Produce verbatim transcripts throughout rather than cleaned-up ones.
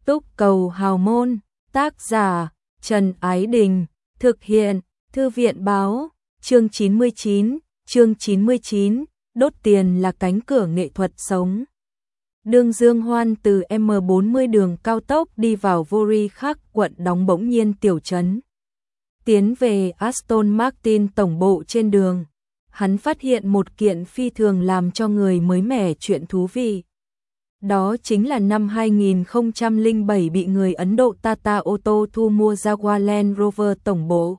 Túc Cầu Hào Môn, tác giả Trần Ái Đình, thực hiện Thư viện Báo, chương chín mươi chín, chương chín mươi chín, đốt tiền là cánh cửa nghệ thuật sống. Đường Dương Hoan từ em bốn mươi đường cao tốc đi vào Vori Khắc quận đóng bỗng nhiên tiểu trấn. Tiến về Aston Martin tổng bộ trên đường, hắn phát hiện một kiện phi thường làm cho người mới mẻ chuyện thú vị. Đó chính là năm hai nghìn không trăm lẻ bảy bị người Ấn Độ Tata ô tô thu mua Jaguar Land Rover tổng bộ.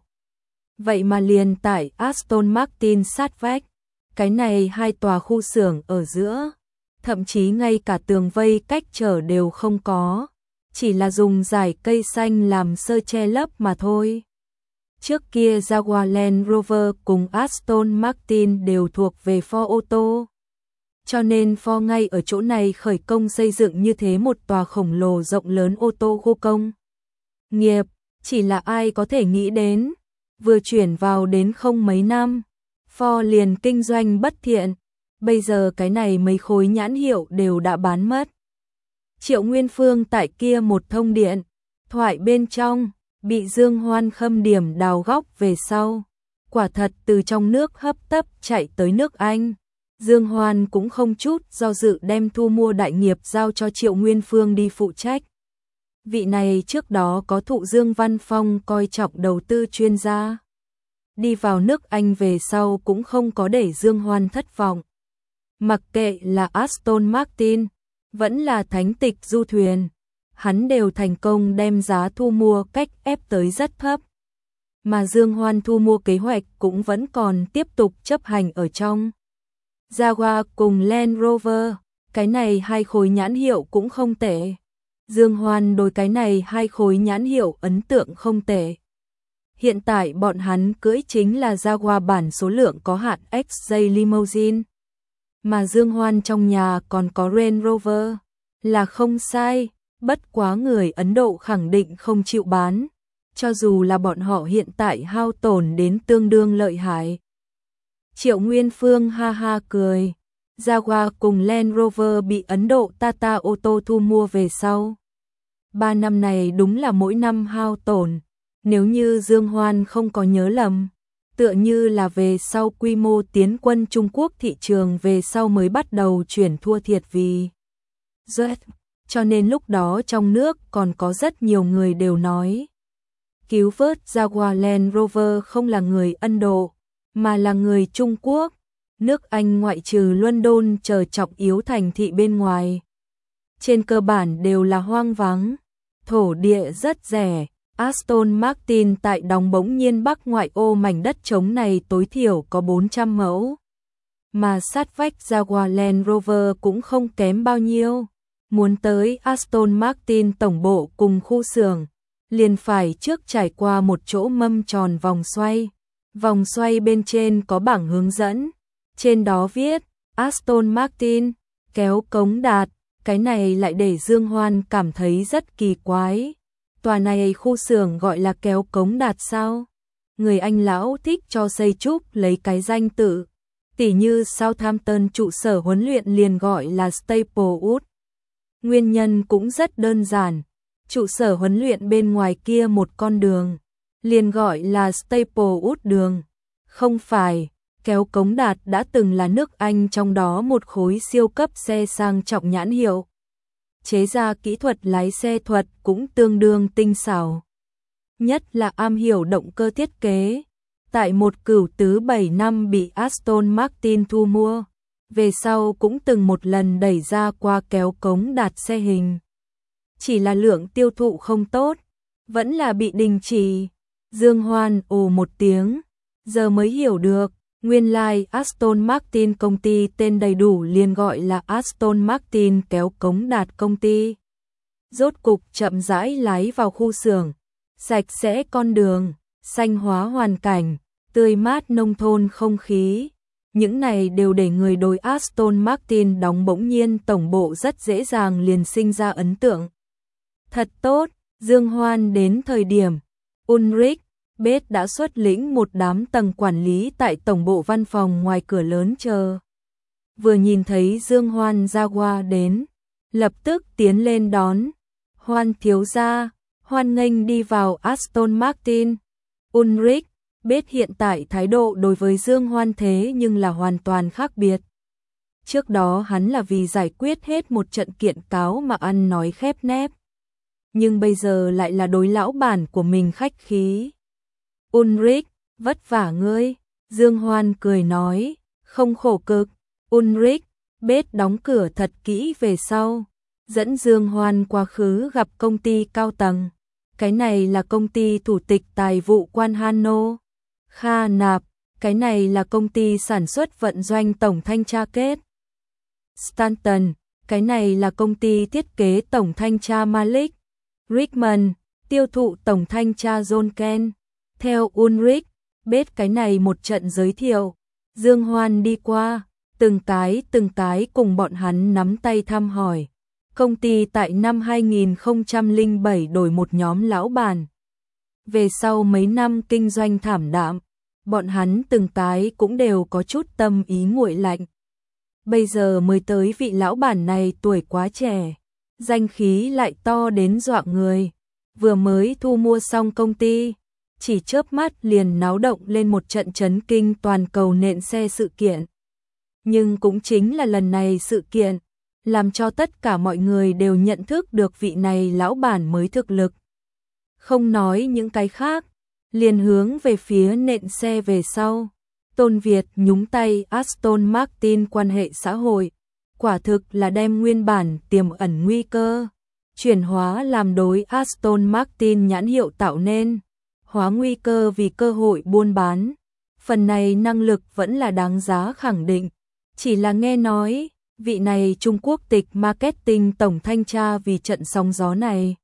Vậy mà liền tại Aston Martin sát vách, cái này hai tòa khu xưởng ở giữa, thậm chí ngay cả tường vây cách trở đều không có, chỉ là dùng dải cây xanh làm sơ che lấp mà thôi. Trước kia Jaguar Land Rover cùng Aston Martin đều thuộc về Ford ô tô. Cho nên Ford ngay ở chỗ này khởi công xây dựng như thế một tòa khổng lồ rộng lớn ô tô khu công nghiệp, chỉ là ai có thể nghĩ đến, vừa chuyển vào đến không mấy năm, Ford liền kinh doanh bất thiện, bây giờ cái này mấy khối nhãn hiệu đều đã bán mất. Triệu Nguyên Phương tại kia một thông điện thoại bên trong, bị Dương Hoan khâm điểm đào góc về sau, quả thật từ trong nước hấp tấp chạy tới nước Anh. Dương Hoan cũng không chút do dự đem thu mua đại nghiệp giao cho Triệu Nguyên Phương đi phụ trách. Vị này trước đó có thụ Dương Văn Phong coi trọng đầu tư chuyên gia. Đi vào nước Anh về sau cũng không có để Dương Hoan thất vọng. Mặc kệ là Aston Martin, vẫn là Thánh Tịch du thuyền, hắn đều thành công đem giá thu mua cách ép tới rất thấp. Mà Dương Hoan thu mua kế hoạch cũng vẫn còn tiếp tục chấp hành ở trong. Jaguar cùng Land Rover, cái này hai khối nhãn hiệu cũng không tệ. Dương Hoan đối cái này hai khối nhãn hiệu ấn tượng không tệ. Hiện tại bọn hắn cưỡi chính là Jaguar bản số lượng có hạn ích gi Limousine. Mà Dương Hoan trong nhà còn có Range Rover, là không sai, bất quá người Ấn Độ khẳng định không chịu bán, cho dù là bọn họ hiện tại hao tổn đến tương đương lợi hại. Triệu Nguyên Phương ha ha cười, Jaguar cùng Land Rover bị Ấn Độ Tata ô tô thu mua về sau. Ba năm này đúng là mỗi năm hao tổn, nếu như Dương Hoan không có nhớ lầm, tựa như là về sau quy mô tiến quân Trung Quốc thị trường về sau mới bắt đầu chuyển thua thiệt vì Jet, cho nên lúc đó trong nước còn có rất nhiều người đều nói. Cứu vớt Jaguar Land Rover không là người Ấn Độ, mà là người Trung Quốc. Nước Anh ngoại trừ London chờ trọng yếu thành thị bên ngoài, trên cơ bản đều là hoang vắng, thổ địa rất rẻ. Aston Martin tại đóng bỗng nhiên Bắc ngoại ô mảnh đất trống này tối thiểu có bốn trăm mẫu. Mà sát vách Jaguar Land Rover cũng không kém bao nhiêu. Muốn tới Aston Martin tổng bộ cùng khu xưởng, liền phải trước trải qua một chỗ mâm tròn vòng xoay. Vòng xoay bên trên có bảng hướng dẫn, trên đó viết Aston Martin, kéo cống đạt, cái này lại để Dương Hoan cảm thấy rất kỳ quái. Tòa này khu xưởng gọi là kéo cống đạt sao? Người Anh lão thích cho xây trúc lấy cái danh tự, tỉ như Southampton trụ sở huấn luyện liền gọi là Staplewood. Nguyên nhân cũng rất đơn giản, trụ sở huấn luyện bên ngoài kia một con đường, liền gọi là Staplewood đường. Không phải, kéo cống đạt đã từng là nước Anh trong đó một khối siêu cấp xe sang trọng nhãn hiệu. Chế ra kỹ thuật lái xe thuật cũng tương đương tinh xảo. Nhất là am hiểu động cơ thiết kế. Tại một cửu tứ bảy năm bị Aston Martin thu mua, về sau cũng từng một lần đẩy ra qua kéo cống đạt xe hình. Chỉ là lượng tiêu thụ không tốt, vẫn là bị đình chỉ. Dương Hoan ồ một tiếng, giờ mới hiểu được, nguyên lai like Aston Martin công ty tên đầy đủ liền gọi là Aston Martin kéo cống đạt công ty. Rốt cục chậm rãi lái vào khu xưởng, sạch sẽ con đường, xanh hóa hoàn cảnh, tươi mát nông thôn không khí. Những này đều để người đối Aston Martin đóng bỗng nhiên tổng bộ rất dễ dàng liền sinh ra ấn tượng. Thật tốt, Dương Hoan đến thời điểm, Ulrich Bết đã xuất lĩnh một đám tầng quản lý tại tổng bộ văn phòng ngoài cửa lớn chờ. Vừa nhìn thấy Dương Hoan Jaguar đến, lập tức tiến lên đón. Hoan thiếu gia, hoan nghênh đi vào Aston Martin. Ulrich biết hiện tại thái độ đối với Dương Hoan thế nhưng là hoàn toàn khác biệt. Trước đó hắn là vì giải quyết hết một trận kiện cáo mà ăn nói khép nép. Nhưng bây giờ lại là đối lão bản của mình khách khí. Ulrich, vất vả ngươi. Dương Hoan cười nói, không khổ cực. Ulrich, bếp đóng cửa thật kỹ về sau. Dẫn Dương Hoan quá khứ gặp công ty cao tầng. Cái này là công ty thủ tịch tài vụ quan Hanno. Kha Nạp, cái này là công ty sản xuất vận doanh tổng thanh tra Kết. Stanton, cái này là công ty thiết kế tổng thanh tra Malik. Rickman, tiêu thụ tổng thanh tra John Ken. Theo Ulrich, bếp cái này một trận giới thiệu. Dương Hoan đi qua, từng cái từng cái cùng bọn hắn nắm tay thăm hỏi. Công ty tại năm hai nghìn không trăm lẻ bảy đổi một nhóm lão bản. Về sau mấy năm kinh doanh thảm đạm, bọn hắn từng cái cũng đều có chút tâm ý nguội lạnh. Bây giờ mới tới vị lão bản này tuổi quá trẻ, danh khí lại to đến dọa người. Vừa mới thu mua xong công ty, chỉ chớp mắt liền náo động lên một trận chấn kinh toàn cầu nện xe sự kiện. Nhưng cũng chính là lần này sự kiện, làm cho tất cả mọi người đều nhận thức được vị này lão bản mới thực lực. Không nói những cái khác, liền hướng về phía nện xe về sau. Tôn Việt nhúng tay Aston Martin quan hệ xã hội, quả thực là đem nguyên bản tiềm ẩn nguy cơ, chuyển hóa làm đối Aston Martin nhãn hiệu tạo nên, hóa nguy cơ vì cơ hội buôn bán. Phần này năng lực vẫn là đáng giá khẳng định, chỉ là nghe nói, vị này Trung Quốc tịch marketing tổng thanh tra vì trận sóng gió này.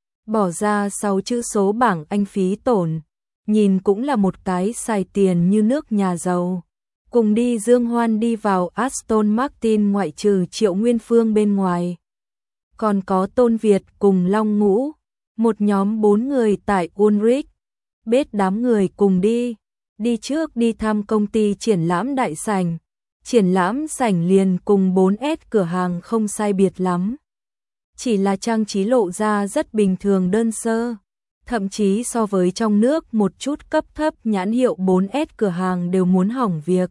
Bỏ ra sáu chữ số bảng Anh phí tổn, nhìn cũng là một cái xài tiền như nước nhà giàu. Cùng đi Dương Hoan đi vào Aston Martin ngoại trừ Triệu Nguyên Phương bên ngoài. Còn có Tôn Việt cùng Long Ngũ, một nhóm bốn người tại Ulrich. Bết đám người cùng đi, đi trước đi thăm công ty triển lãm đại sảnh. Triển lãm sảnh liền cùng bốn S cửa hàng không sai biệt lắm. Chỉ là trang trí lộ ra rất bình thường đơn sơ. Thậm chí so với trong nước một chút cấp thấp nhãn hiệu bốn S cửa hàng đều muốn hỏng việc.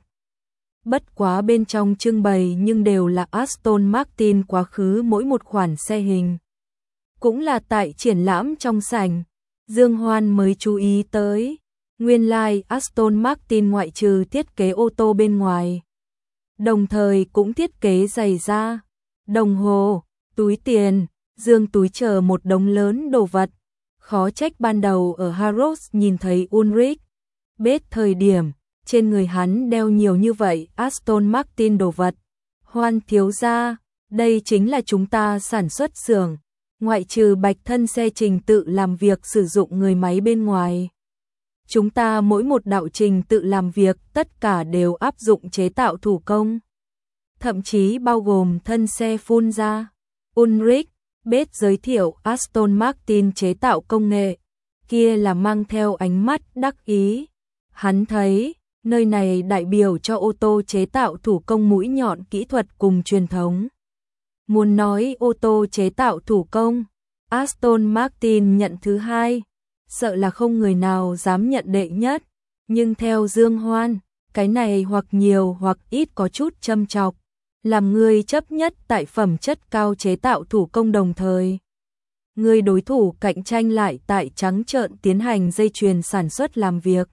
Bất quá bên trong trưng bày nhưng đều là Aston Martin quá khứ mỗi một khoản xe hình. Cũng là tại triển lãm trong sảnh, Dương Hoan mới chú ý tới. Nguyên lai like Aston Martin ngoại trừ thiết kế ô tô bên ngoài, đồng thời cũng thiết kế giày da, đồng hồ, túi tiền, dương túi chờ một đống lớn đồ vật. Khó trách ban đầu ở Harrods nhìn thấy Ulrich, bết thời điểm, trên người hắn đeo nhiều như vậy Aston Martin đồ vật. Hoan thiếu gia, đây chính là chúng ta sản xuất xưởng, ngoại trừ bạch thân xe trình tự làm việc sử dụng người máy bên ngoài. Chúng ta mỗi một đạo trình tự làm việc tất cả đều áp dụng chế tạo thủ công. Thậm chí bao gồm thân xe phun ra. Ulrich, bết giới thiệu Aston Martin chế tạo công nghệ, kia là mang theo ánh mắt đắc ý. Hắn thấy, nơi này đại biểu cho ô tô chế tạo thủ công mũi nhọn kỹ thuật cùng truyền thống. Muốn nói ô tô chế tạo thủ công, Aston Martin nhận thứ hai, sợ là không người nào dám nhận đệ nhất. Nhưng theo Dương Hoan, cái này hoặc nhiều hoặc ít có chút châm chọc. Làm người chấp nhất tại phẩm chất cao chế tạo thủ công đồng thời. Người đối thủ cạnh tranh lại tại trắng trợn tiến hành dây chuyền sản xuất làm việc.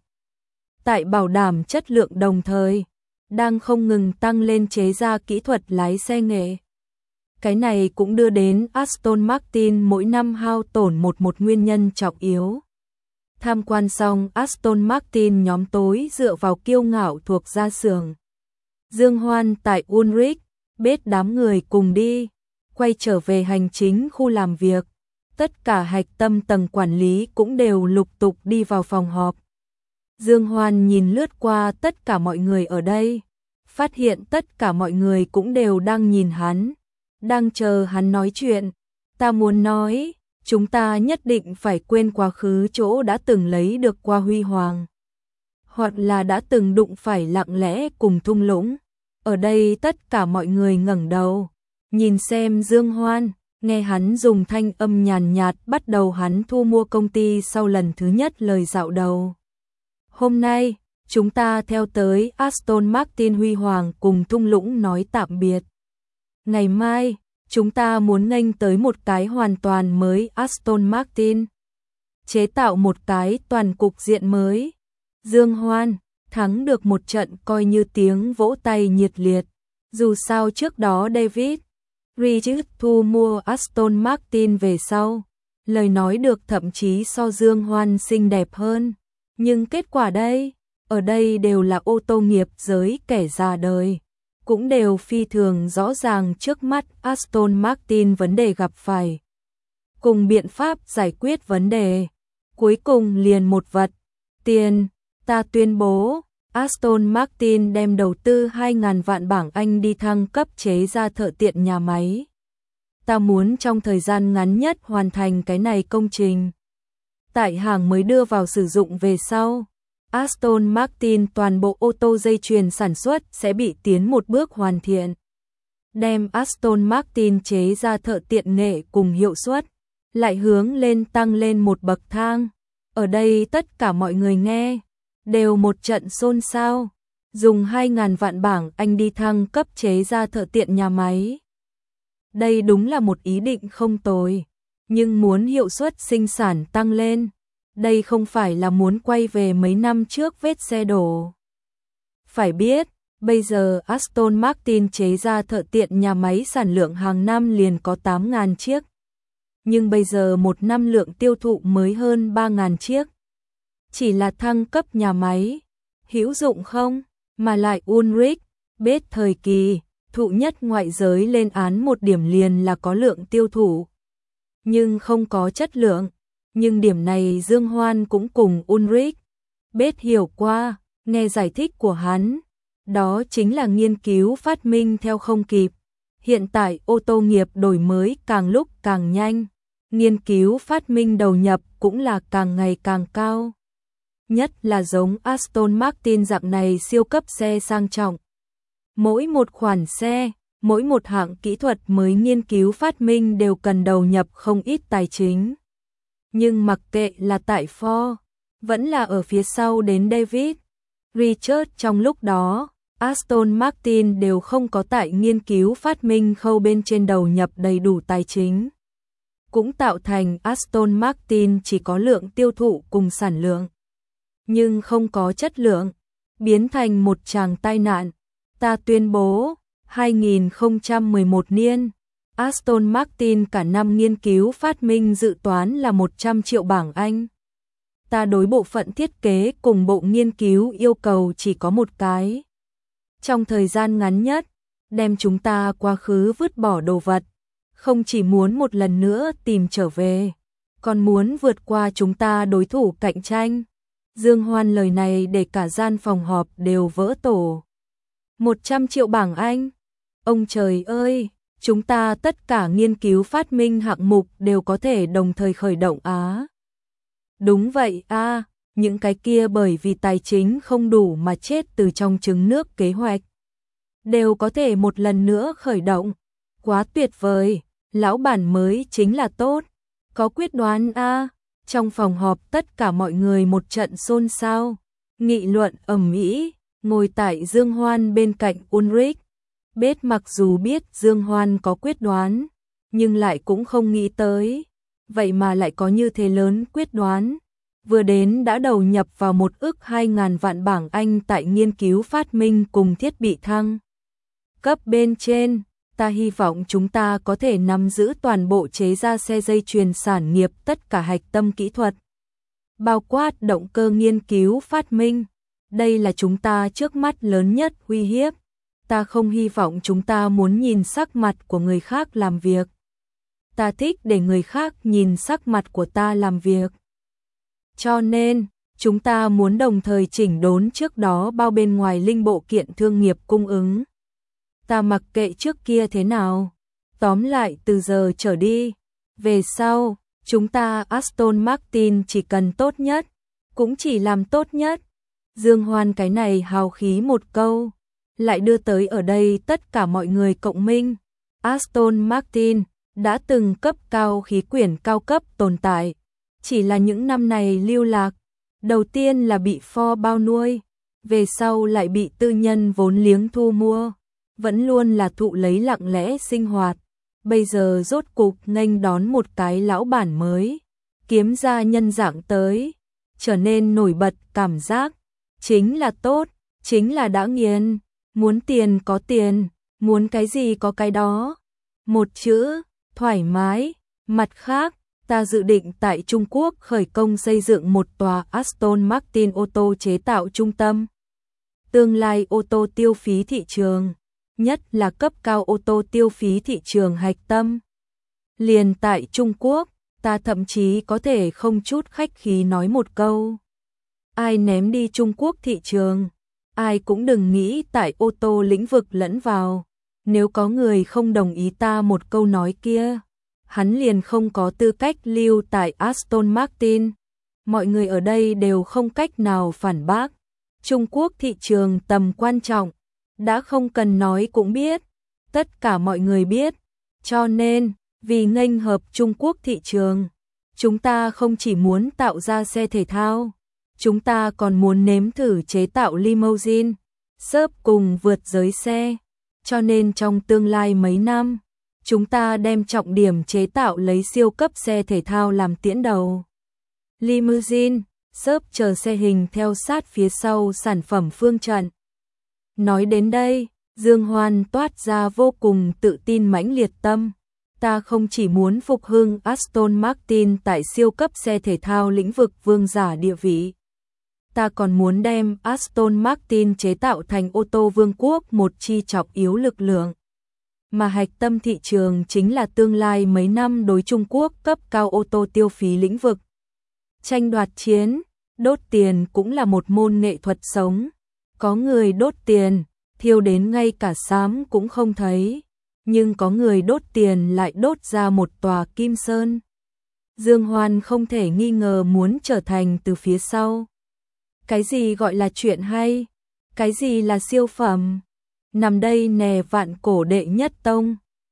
Tại bảo đảm chất lượng đồng thời, đang không ngừng tăng lên chế ra kỹ thuật lái xe nghệ. Cái này cũng đưa đến Aston Martin mỗi năm hao tổn một một nguyên nhân trọng yếu. Tham quan xong Aston Martin nhóm tối dựa vào kiêu ngạo thuộc gia xưởng. Dương Hoan tại Ulrich, bết đám người cùng đi, quay trở về hành chính khu làm việc. Tất cả hạch tâm tầng quản lý cũng đều lục tục đi vào phòng họp. Dương Hoan nhìn lướt qua tất cả mọi người ở đây, phát hiện tất cả mọi người cũng đều đang nhìn hắn, đang chờ hắn nói chuyện. Ta muốn nói, chúng ta nhất định phải quên quá khứ chỗ đã từng lấy được qua huy hoàng, hoặc là đã từng đụng phải lặng lẽ cùng thung lũng. Ở đây tất cả mọi người ngẩng đầu, nhìn xem Dương Hoan, Nghe hắn dùng thanh âm nhàn nhạt bắt đầu hắn thu mua công ty sau lần thứ nhất lời dạo đầu. Hôm nay, chúng ta theo tới Aston Martin huy hoàng cùng thung lũng nói tạm biệt. Ngày mai, chúng ta muốn nghênh tới một cái hoàn toàn mới Aston Martin. Chế tạo một cái toàn cục diện mới. Dương Hoan, thắng được một trận coi như tiếng vỗ tay nhiệt liệt. Dù sao trước đó David Richards thu mua Aston Martin về sau. Lời nói được thậm chí so Dương Hoan xinh đẹp hơn. Nhưng kết quả đây, ở đây đều là ô tô nghiệp giới kẻ già đời. Cũng đều phi thường rõ ràng trước mắt Aston Martin vấn đề gặp phải. Cùng biện pháp giải quyết vấn đề. Cuối cùng liền một vật. Tiền, ta tuyên bố, Aston Martin đem đầu tư hai nghìn vạn bảng Anh đi thăng cấp chế ra thợ tiện nhà máy. Ta muốn trong thời gian ngắn nhất hoàn thành cái này công trình. Tại hàng mới đưa vào sử dụng về sau, Aston Martin toàn bộ ô tô dây chuyền sản xuất sẽ bị tiến một bước hoàn thiện. Đem Aston Martin chế ra thợ tiện nghệ cùng hiệu suất, lại hướng lên tăng lên một bậc thang. Ở đây tất cả mọi người nghe, đều một trận xôn xao. Dùng hai nghìn vạn bảng Anh đi thăng cấp chế ra thợ tiện nhà máy. Đây đúng là một ý định không tồi, nhưng muốn hiệu suất sinh sản tăng lên. Đây không phải là muốn quay về mấy năm trước vết xe đổ. Phải biết, bây giờ Aston Martin chế ra thợ tiện nhà máy sản lượng hàng năm liền có tám nghìn chiếc. Nhưng bây giờ một năm lượng tiêu thụ mới hơn ba nghìn chiếc. Chỉ là thăng cấp nhà máy, hữu dụng không? Mà lại Ulrich, bết thời kỳ, thụ nhất ngoại giới lên án một điểm liền là có lượng tiêu thụ. Nhưng không có chất lượng. Nhưng điểm này Dương Hoan cũng cùng Ulrich Bết hiểu qua, nghe giải thích của hắn. Đó chính là nghiên cứu phát minh theo không kịp. Hiện tại ô tô nghiệp đổi mới càng lúc càng nhanh. Nghiên cứu phát minh đầu nhập cũng là càng ngày càng cao. Nhất là giống Aston Martin dạng này siêu cấp xe sang trọng. Mỗi một khoản xe, mỗi một hạng kỹ thuật mới nghiên cứu phát minh đều cần đầu nhập không ít tài chính. Nhưng mặc kệ là tại Ford, vẫn là ở phía sau đến David Richards trong lúc đó, Aston Martin đều không có tại nghiên cứu phát minh khâu bên trên đầu nhập đầy đủ tài chính. Cũng tạo thành Aston Martin chỉ có lượng tiêu thụ cùng sản lượng, nhưng không có chất lượng, biến thành một tràng tai nạn. Ta tuyên bố, hai nghìn không trăm mười một niên, Aston Martin cả năm nghiên cứu phát minh dự toán là một trăm triệu bảng Anh. Ta đối bộ phận thiết kế cùng bộ nghiên cứu yêu cầu chỉ có một cái. Trong thời gian ngắn nhất, đem chúng ta quá khứ vứt bỏ đồ vật, không chỉ muốn một lần nữa tìm trở về, còn muốn vượt qua chúng ta đối thủ cạnh tranh. Dương Hoan lời này để cả gian phòng họp đều vỡ tổ. một trăm triệu bảng Anh? Ông trời ơi, chúng ta tất cả nghiên cứu phát minh hạng mục đều có thể đồng thời khởi động á. Đúng vậy a, à, những cái kia bởi vì tài chính không đủ mà chết từ trong trứng nước kế hoạch. Đều có thể một lần nữa khởi động. Quá tuyệt vời, lão bản mới chính là tốt. Có quyết đoán a. À. Trong phòng họp tất cả mọi người một trận xôn xao, nghị luận ầm ĩ, ngồi tại Dương Hoan bên cạnh Ulrich. Bết mặc dù biết Dương Hoan có quyết đoán, nhưng lại cũng không nghĩ tới, vậy mà lại có như thế lớn quyết đoán. Vừa đến đã đầu nhập vào một ức hai ngàn vạn bảng Anh tại nghiên cứu phát minh cùng thiết bị thăng cấp bên trên. Ta hy vọng chúng ta có thể nắm giữ toàn bộ chế ra xe dây chuyền sản nghiệp tất cả hạch tâm kỹ thuật, bao quát động cơ nghiên cứu phát minh. Đây là chúng ta trước mắt lớn nhất uy hiếp. Ta không hy vọng chúng ta muốn nhìn sắc mặt của người khác làm việc. Ta thích để người khác nhìn sắc mặt của ta làm việc. Cho nên, chúng ta muốn đồng thời chỉnh đốn trước đó bao bên ngoài linh bộ kiện thương nghiệp cung ứng. Ta mặc kệ trước kia thế nào. Tóm lại từ giờ trở đi, về sau, chúng ta Aston Martin chỉ cần tốt nhất, cũng chỉ làm tốt nhất. Dương Hoan cái này hào khí một câu, lại đưa tới ở đây tất cả mọi người cộng minh. Aston Martin, đã từng cấp cao khí quyển cao cấp tồn tại, chỉ là những năm này lưu lạc, đầu tiên là bị pho bao nuôi, về sau lại bị tư nhân vốn liếng thu mua, vẫn luôn là thụ lấy lặng lẽ sinh hoạt, bây giờ rốt cục nghênh đón một cái lão bản mới, kiếm ra nhân dạng tới, trở nên nổi bật cảm giác, chính là tốt, chính là đã nghiền, muốn tiền có tiền, muốn cái gì có cái đó, một chữ, thoải mái, mặt khác, ta dự định tại Trung Quốc khởi công xây dựng một tòa Aston Martin ô tô chế tạo trung tâm. Tương lai ô tô tiêu phí thị trường, nhất là cấp cao ô tô tiêu phí thị trường hạch tâm. Liền tại Trung Quốc, ta thậm chí có thể không chút khách khí nói một câu. Ai ném đi Trung Quốc thị trường, ai cũng đừng nghĩ tại ô tô lĩnh vực lẫn vào. Nếu có người không đồng ý ta một câu nói kia, hắn liền không có tư cách lưu tại Aston Martin. Mọi người ở đây đều không cách nào phản bác. Trung Quốc thị trường tầm quan trọng, đã không cần nói cũng biết, tất cả mọi người biết. Cho nên, vì nghênh hợp Trung Quốc thị trường, chúng ta không chỉ muốn tạo ra xe thể thao, chúng ta còn muốn nếm thử chế tạo limousine, xớp cùng vượt giới xe. Cho nên trong tương lai mấy năm, chúng ta đem trọng điểm chế tạo lấy siêu cấp xe thể thao làm tiễn đầu. Limousine, xớp chờ xe hình theo sát phía sau sản phẩm phương trận. Nói đến đây, Dương Hoan toát ra vô cùng tự tin mãnh liệt tâm. Ta không chỉ muốn phục hưng Aston Martin tại siêu cấp xe thể thao lĩnh vực vương giả địa vị. Ta còn muốn đem Aston Martin chế tạo thành ô tô vương quốc một chi trọng yếu lực lượng. Mà hạch tâm thị trường chính là tương lai mấy năm đối Trung Quốc cấp cao ô tô tiêu phí lĩnh vực. Tranh đoạt chiến, đốt tiền cũng là một môn nghệ thuật sống. Có người đốt tiền, thiêu đến ngay cả xám cũng không thấy. Nhưng có người đốt tiền lại đốt ra một tòa kim sơn. Dương Hoan không thể nghi ngờ muốn trở thành từ phía sau. Cái gì gọi là chuyện hay? Cái gì là siêu phẩm? Nằm đây nè vạn cổ đệ nhất tông,